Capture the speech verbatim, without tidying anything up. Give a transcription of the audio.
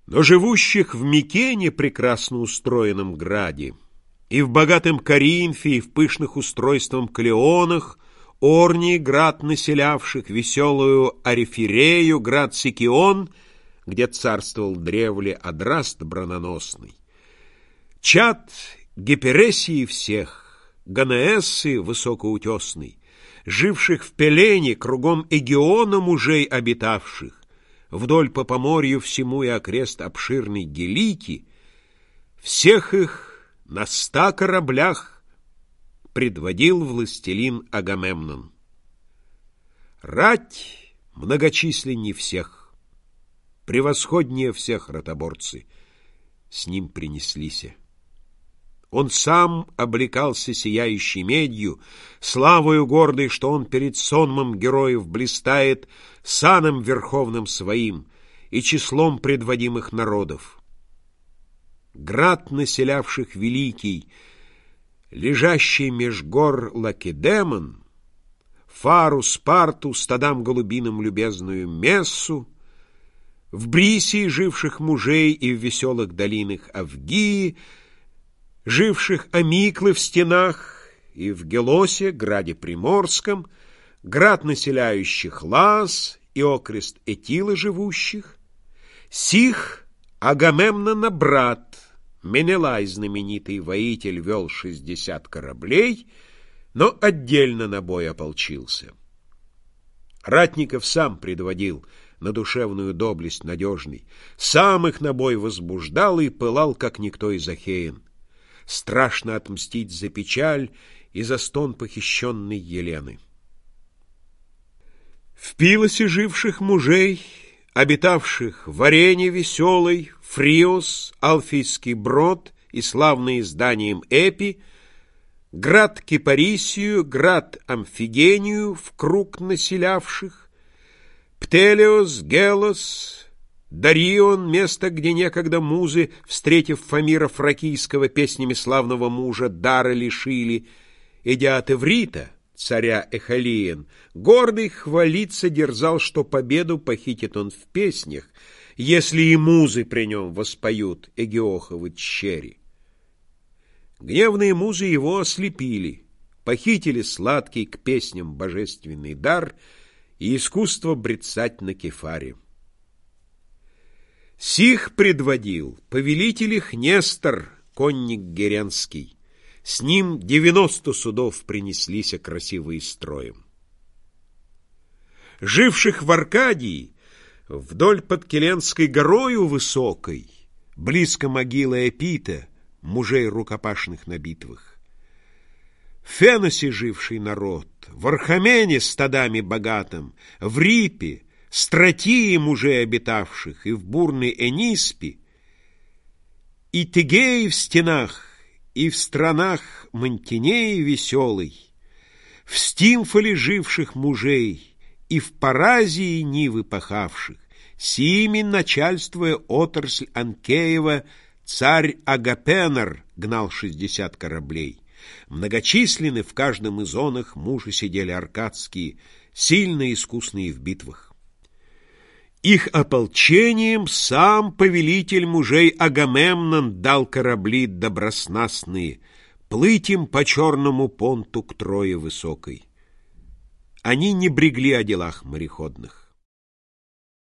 Но живущих в Микене, прекрасно устроенном граде, и в богатом Коринфе, и в пышных устройством Клеонах, Орнии, град населявших, веселую Ариферею, град Сикион, где царствовал древле Адраст брононосный, чад Гипересии всех, Ганаэссы высокоутесный, живших в Пелене, кругом Эгиона мужей обитавших, вдоль по поморью всему и окрест обширной Гелики, всех их на ста кораблях предводил властелин Агамемнон. Рать многочисленней всех, превосходнее всех ротоборцы с ним принеслися. Он сам облекался сияющей медью, славою гордой, что он перед сонмом героев блистает саном верховным своим и числом предводимых народов. Град населявших великий, лежащий меж гор Лакедемон, Фару, Спарту, стадам голубиным любезную Мессу, в Брисии живших мужей и в веселых долинах Авгии, живших Амиклы в стенах, и в Гелосе, граде Приморском, град населяющих Лаас и окрест Этилы живущих, сих Агамемнона брат, Менелай знаменитый воитель, вел шестьдесят кораблей, но отдельно на бой ополчился. Ратников сам предводил на душевную доблесть надежный, сам их на бой возбуждал и пылал, как никто из ахеян. Страшно отмстить за печаль и за стон похищенной Елены. В Пилосе живших мужей, обитавших в арене веселой, Фриос, Алфийский брод и славный изданием Эпи, град Кипарисию, град Амфигению в круг населявших, Птелиос, Гелос, Дарион, место, где некогда музы, встретив Фамира Фракийского, песнями славного мужа дара лишили, идя от Эврита, царя Эхалиен, гордый хвалиться дерзал, что победу похитит он в песнях, если и музы при нем воспоют Эгеоховы тщери. Гневные музы его ослепили, похитили сладкий к песням божественный дар и искусство брецать на кефаре. Сих предводил повелитель их Нестор, конник Геренский. С ним девяносто судов принеслися красивые строем. Живших в Аркадии, вдоль под Келенской горою высокой, близко могилы Эпита, мужей рукопашных на битвах. В Феносе живший народ, в Архамене стадами богатым, в Рипе, Стратии мужей обитавших, и в бурной Эниспе, и Тегеи в стенах, и в странах Мантинеи веселой, в Стимфоле живших мужей, и в Паразии нивы пахавших, сими начальствуя отрасль Анкеева, царь Агапенор гнал шестьдесят кораблей. Многочисленны в каждом из онах мужи сидели аркадские, сильно искусные в битвах. Их ополчением сам повелитель мужей Агамемнон дал корабли доброснастные, плыть им по черному понту к Трое высокой. Они не брегли о делах мореходных.